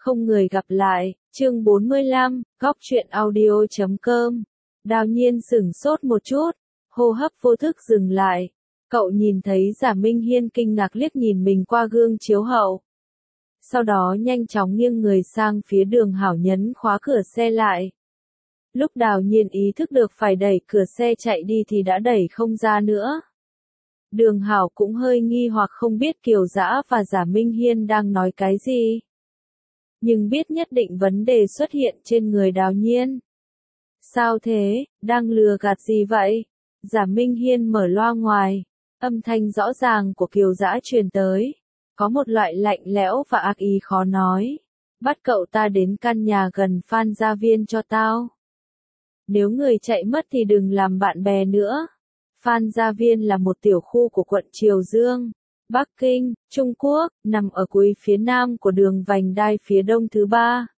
Không người gặp lại, chương 45, góc truyện audio.com. Đào Nhiên sửng sốt một chút, hô hấp vô thức dừng lại. Cậu nhìn thấy Giả Minh Hiên kinh ngạc liếc nhìn mình qua gương chiếu hậu. Sau đó nhanh chóng nghiêng người sang phía Đường Hảo nhấn khóa cửa xe lại. Lúc Đào Nhiên ý thức được phải đẩy cửa xe chạy đi thì đã đẩy không ra nữa. Đường Hảo cũng hơi nghi hoặc không biết Kiều Dã và Giả Minh Hiên đang nói cái gì. Nhưng biết nhất định vấn đề xuất hiện trên người Đào Nhiên. Sao thế, đang lừa gạt gì vậy? Giả Minh Hiên mở loa ngoài, âm thanh rõ ràng của Kiều Dã truyền tới. Có một loại lạnh lẽo và ác ý khó nói. Bắt cậu ta đến căn nhà gần Phan Gia Viên cho tao. Nếu người chạy mất thì đừng làm bạn bè nữa. Phan Gia Viên là một tiểu khu của quận Triều Dương, Bắc Kinh, Trung Quốc, nằm ở cuối phía nam của đường vành đai phía đông thứ ba.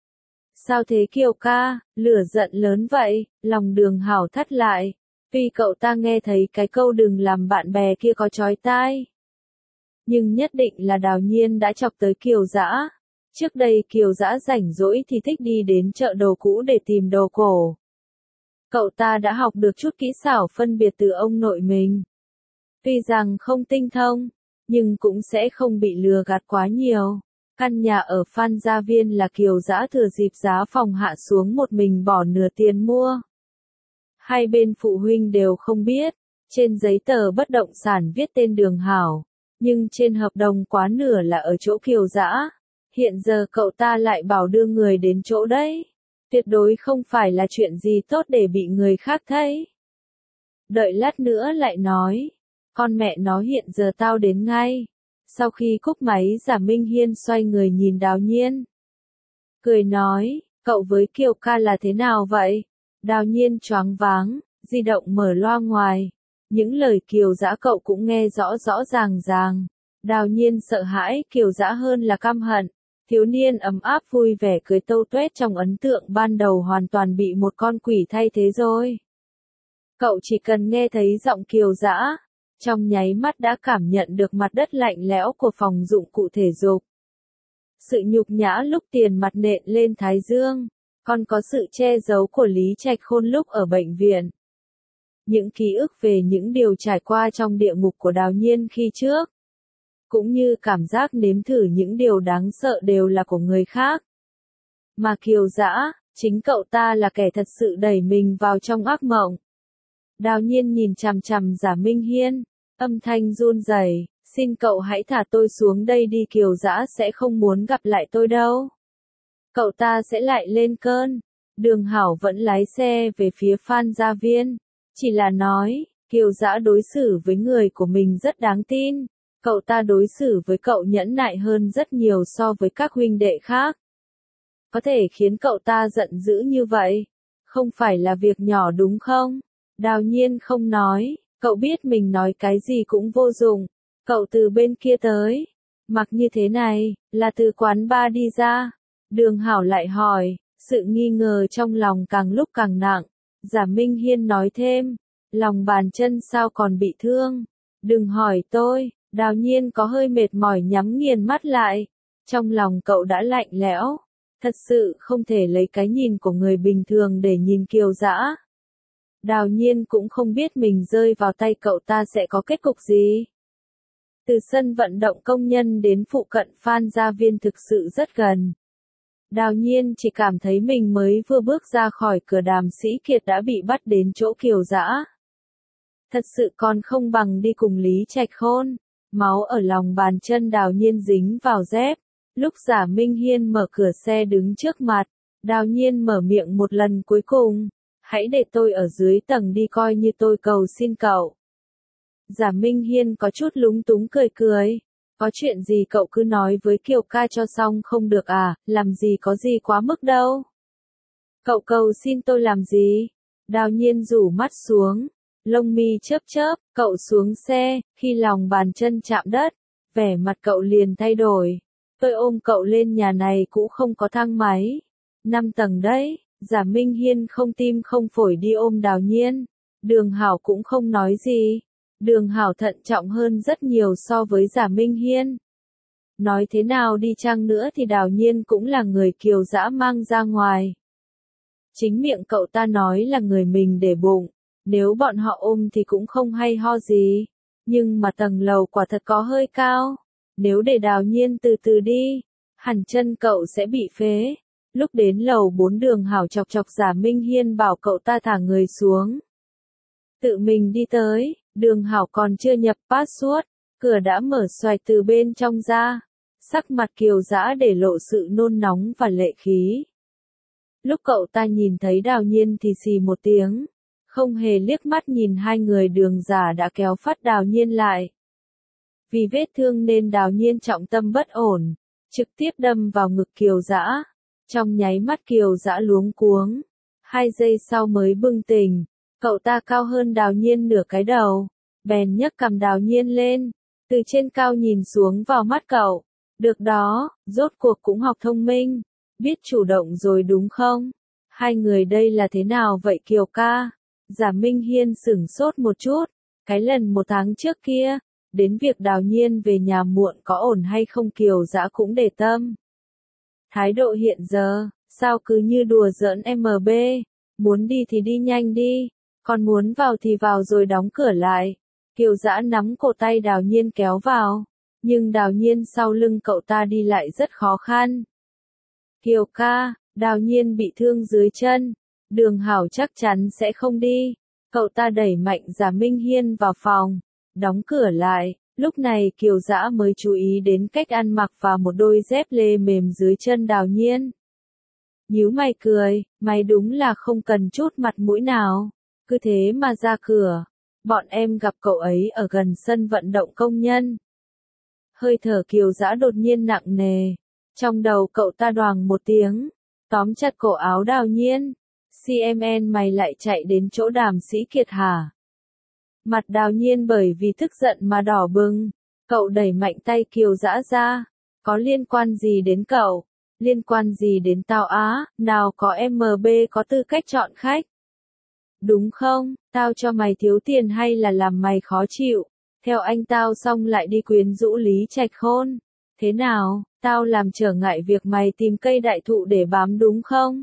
Sao thế Kiều ca, lửa giận lớn vậy, lòng Đường Hảo thắt lại, vì cậu ta nghe thấy cái câu đừng làm bạn bè kia có chói tai. Nhưng nhất định là Đào Nhiên đã chọc tới Kiều Dã. Trước đây Kiều Dã rảnh rỗi thì thích đi đến chợ đồ cũ để tìm đồ cổ. Cậu ta đã học được chút kỹ xảo phân biệt từ ông nội mình. Tuy rằng không tinh thông, nhưng cũng sẽ không bị lừa gạt quá nhiều. Căn nhà ở Phan Gia Viên là Kiều Dã thừa dịp giá phòng hạ xuống một mình bỏ nửa tiền mua. Hai bên phụ huynh đều không biết, trên giấy tờ bất động sản viết tên Đường Hảo, nhưng trên hợp đồng quá nửa là ở chỗ Kiều Dã. Hiện giờ cậu ta lại bảo đưa người đến chỗ đấy. Tuyệt đối không phải là chuyện gì tốt để bị người khác thấy. Đợi lát nữa lại nói, con mẹ nó hiện giờ tao đến ngay. Sau khi cúp máy Giả Minh Hiên xoay người nhìn Đào Nhiên. Cười nói, cậu với Kiều ca là thế nào vậy? Đào Nhiên choáng váng, di động mở loa ngoài. Những lời Kiều Dã cậu cũng nghe rõ rõ ràng ràng. Đào Nhiên sợ hãi Kiều Dã hơn là căm hận. Thiếu niên ấm áp vui vẻ cười tâu tuét trong ấn tượng ban đầu hoàn toàn bị một con quỷ thay thế rồi. Cậu chỉ cần nghe thấy giọng Kiều Dã, trong nháy mắt đã cảm nhận được mặt đất lạnh lẽo của phòng dụng cụ thể dục. Sự nhục nhã lúc tiền mặt nện lên thái dương, còn có sự che giấu của Lý Trạch Khôn lúc ở bệnh viện. Những ký ức về những điều trải qua trong địa ngục của Đào Nhiên khi trước. Cũng như cảm giác nếm thử những điều đáng sợ đều là của người khác. Mà Kiều Dã, chính cậu ta là kẻ thật sự đẩy mình vào trong ác mộng. Đào Nhiên nhìn chằm chằm Giả Minh Hiên, âm thanh run rẩy, xin cậu hãy thả tôi xuống đây đi, Kiều Dã sẽ không muốn gặp lại tôi đâu. Cậu ta sẽ lại lên cơn. Đường Hảo vẫn lái xe về phía Phan Gia Viên, chỉ là nói, Kiều Dã đối xử với người của mình rất đáng tin. Cậu ta đối xử với cậu nhẫn nại hơn rất nhiều so với các huynh đệ khác. Có thể khiến cậu ta giận dữ như vậy, không phải là việc nhỏ đúng không? Đào Nhiên không nói, cậu biết mình nói cái gì cũng vô dụng. Cậu từ bên kia tới, mặc như thế này, là từ quán bar đi ra. Đường Hảo lại hỏi, sự nghi ngờ trong lòng càng lúc càng nặng. Giả Minh Hiên nói thêm, lòng bàn chân sao còn bị thương? Đừng hỏi tôi. Đào Nhiên có hơi mệt mỏi nhắm nghiền mắt lại. Trong lòng cậu đã lạnh lẽo. Thật sự không thể lấy cái nhìn của người bình thường để nhìn Kiều Dã. Đào Nhiên cũng không biết mình rơi vào tay cậu ta sẽ có kết cục gì. Từ sân vận động công nhân đến phụ cận Phan Gia Viên thực sự rất gần. Đào Nhiên chỉ cảm thấy mình mới vừa bước ra khỏi cửa Đàm Sĩ Kiệt đã bị bắt đến chỗ Kiều Dã. Thật sự còn không bằng đi cùng Lý Trạch Khôn. Máu ở lòng bàn chân Đào Nhiên dính vào dép. Lúc Giả Minh Hiên mở cửa xe đứng trước mặt, Đào Nhiên mở miệng một lần cuối cùng. Hãy để tôi ở dưới tầng đi, coi như tôi cầu xin cậu. Giả Minh Hiên có chút lúng túng cười cười. Có chuyện gì cậu cứ nói với Kiều ca cho xong không được à, làm gì có gì quá mức đâu. Cậu cầu xin tôi làm gì? Đào Nhiên rủ mắt xuống. Lông mi chớp chớp, cậu xuống xe, khi lòng bàn chân chạm đất, vẻ mặt cậu liền thay đổi. Tôi ôm cậu lên nhà này cũng không có thang máy. 5 tầng đấy. Giả Minh Hiên không tim không phổi đi ôm Đào Nhiên. Đường Hảo cũng không nói gì. Đường Hảo thận trọng hơn rất nhiều so với Giả Minh Hiên. Nói thế nào đi chăng nữa thì Đào Nhiên cũng là người Kiều Dã mang ra ngoài. Chính miệng cậu ta nói là người mình để bụng, nếu bọn họ ôm thì cũng không hay ho gì. Nhưng mà tầng lầu quả thật có hơi cao, nếu để Đào Nhiên từ từ đi, hẳn chân cậu sẽ bị phế. Lúc đến lầu 4 Đường Hảo chọc chọc Giả Minh Hiên bảo cậu ta thả người xuống. Tự mình đi tới, Đường Hảo còn chưa nhập password, cửa đã mở xoài từ bên trong ra. Sắc mặt Kiều Dã để lộ sự nôn nóng và lệ khí. Lúc cậu ta nhìn thấy Đào Nhiên thì xì một tiếng, không hề liếc mắt nhìn hai người Đường Giả đã kéo phát Đào Nhiên lại. Vì vết thương nên Đào Nhiên trọng tâm bất ổn, trực tiếp đâm vào ngực Kiều Dã. Trong nháy mắt Kiều Dã luống cuống, 2 giây sau mới bừng tỉnh, cậu ta cao hơn Đào Nhiên nửa cái đầu, bèn nhấc cằm Đào Nhiên lên, từ trên cao nhìn xuống vào mắt cậu. Được đó, rốt cuộc cũng học thông minh, biết chủ động rồi đúng không? Hai người đây là thế nào vậy Kiều ca? Giả Minh Hiên sửng sốt một chút, cái lần 1 tháng trước kia, đến việc Đào Nhiên về nhà muộn có ổn hay không Kiều Dã cũng để tâm. Thái độ hiện giờ, sao cứ như đùa giỡn MB, muốn đi thì đi nhanh đi, còn muốn vào thì vào rồi đóng cửa lại. Kiều Dã nắm cổ tay Đào Nhiên kéo vào, nhưng Đào Nhiên sau lưng cậu ta đi lại rất khó khăn. Kiều ca, Đào Nhiên bị thương dưới chân, Đường Hảo chắc chắn sẽ không đi. Cậu ta đẩy mạnh Giả Minh Hiên vào phòng, đóng cửa lại. Lúc này Kiều Dã mới chú ý đến cách ăn mặc và một đôi dép lê mềm dưới chân Đào Nhiên. Nhíu mày cười, mày đúng là không cần chút mặt mũi nào, cứ thế mà ra cửa. Bọn em gặp cậu ấy ở gần sân vận động công nhân. Hơi thở Kiều Dã đột nhiên nặng nề, trong đầu cậu ta đoàng một tiếng, tóm chặt cổ áo Đào Nhiên. CMN mày lại chạy đến chỗ Đàm Sĩ Kiệt hả? Mặt Đào Nhiên bởi vì tức giận mà đỏ bừng, cậu đẩy mạnh tay Kiều Dã ra, có liên quan gì đến cậu? Liên quan gì đến tao á? Nào có MB có tư cách chọn khách? Đúng không, tao cho mày thiếu tiền hay là làm mày khó chịu? Theo anh tao xong lại đi quyến rũ Lý Trạch Khôn. Thế nào, tao làm trở ngại việc mày tìm cây đại thụ để bám đúng không?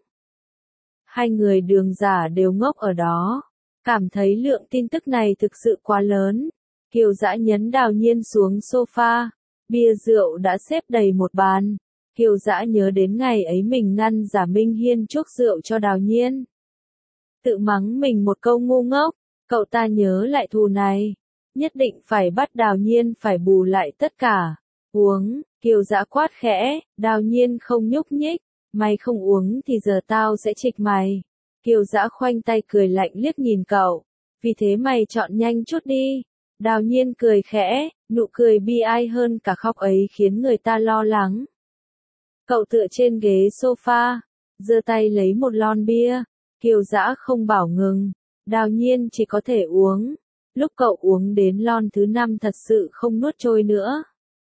Hai người Đường Giả đều ngốc ở đó, cảm thấy lượng tin tức này thực sự quá lớn. Kiều Dã nhấn Đào Nhiên xuống sofa, bia rượu đã xếp đầy một bàn. Kiều Dã nhớ đến ngày ấy mình ngăn Giả Minh Hiên chuốc rượu cho Đào Nhiên. Tự mắng mình một câu ngu ngốc, cậu ta nhớ lại thù này, nhất định phải bắt Đào Nhiên phải bù lại tất cả. Uống, Kiều Dã quát khẽ, Đào Nhiên không nhúc nhích, mày không uống thì giờ tao sẽ trịch mày. Kiều Dã khoanh tay cười lạnh liếc nhìn cậu, vì thế mày chọn nhanh chút đi. Đào Nhiên cười khẽ, nụ cười bi ai hơn cả khóc ấy khiến người ta lo lắng. Cậu tựa trên ghế sofa, giơ tay lấy một lon bia. Kiều Dã không bảo ngừng, Đào Nhiên chỉ có thể uống. Lúc cậu uống đến lon thứ 5 thật sự không nuốt trôi nữa.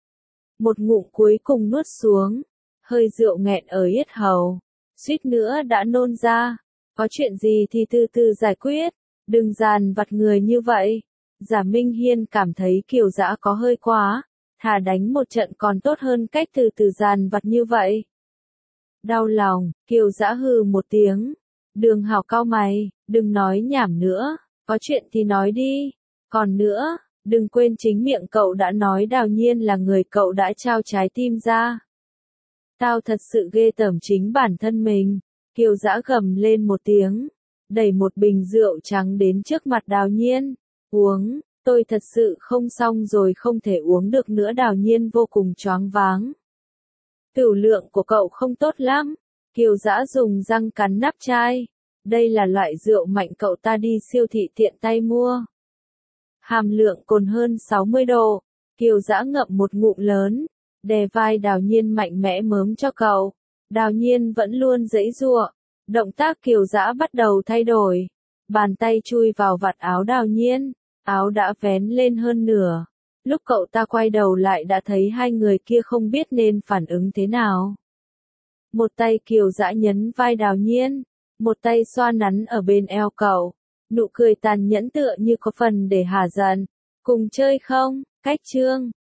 Một ngụm cuối cùng nuốt xuống, hơi rượu nghẹn ở yết hầu, suýt nữa đã nôn ra. Có chuyện gì thì từ từ giải quyết, đừng dàn vặt người như vậy. Giả Minh Hiên cảm thấy Kiều Dã có hơi quá, thà đánh một trận còn tốt hơn cách từ từ dàn vặt như vậy. Đau lòng, Kiều Dã hừ một tiếng. Đường Hảo cau mày, đừng nói nhảm nữa, có chuyện thì nói đi. Còn nữa, đừng quên chính miệng cậu đã nói Đào Nhiên là người cậu đã trao trái tim ra. Tao thật sự ghê tởm chính bản thân mình. Kiều Dã gầm lên một tiếng, đẩy một bình rượu trắng đến trước mặt Đào Nhiên. Uống, tôi thật sự không xong rồi không thể uống được nữa. Đào Nhiên vô cùng choáng váng. Tửu lượng của cậu không tốt lắm. Kiều Dã dùng răng cắn nắp chai. Đây là loại rượu mạnh cậu ta đi siêu thị tiện tay mua. Hàm lượng cồn hơn 60 độ. Kiều Dã ngậm một ngụm lớn, đè vai Đào Nhiên mạnh mẽ mớm cho cậu. Đào Nhiên vẫn luôn giãy giụa. Động tác Kiều Dã bắt đầu thay đổi. Bàn tay chui vào vạt áo Đào Nhiên, áo đã vén lên hơn nửa. Lúc cậu ta quay đầu lại đã thấy hai người kia không biết nên phản ứng thế nào. Một tay Kiều Dã nhấn vai Đào Nhiên, một tay xoa nắn ở bên eo cậu. Nụ cười tàn nhẫn tựa như có phần để hả giận. Cùng chơi không? Cách chương